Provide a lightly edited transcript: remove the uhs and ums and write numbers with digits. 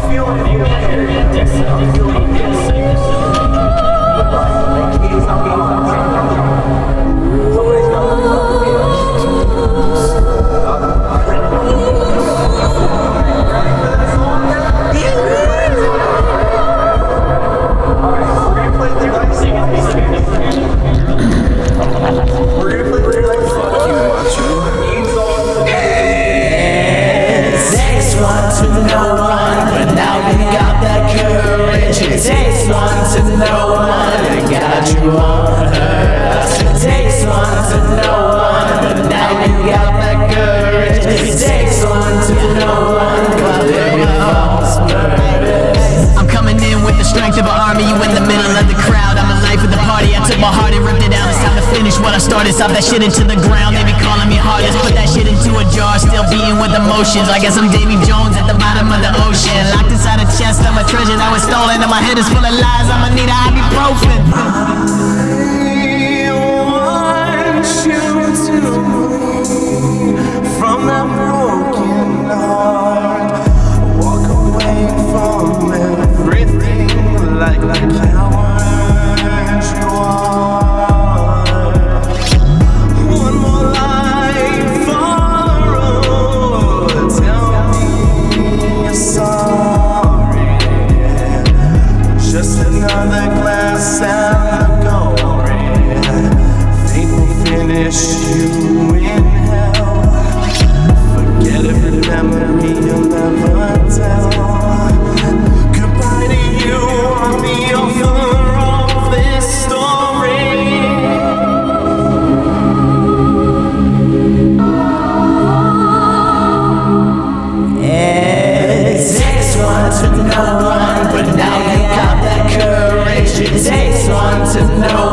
Started, stop that shit into the ground. They be calling me hardest, put that shit into a jar. Still beating with emotions. I guess I'm Davy Jones at the bottom of the ocean. Locked inside a chest of a treasure that was stolen, and my head is full of lies. I'ma need a ibuprofen. I want you to move from that broken heart. Walk away from everything like the coward you are. Another glass allegory. Fate will finish you in hell. Forget every memory you'll never tell. Goodbye to you, I'm the author of this story. It takes one to know one, but now you got that courage. It takes one to know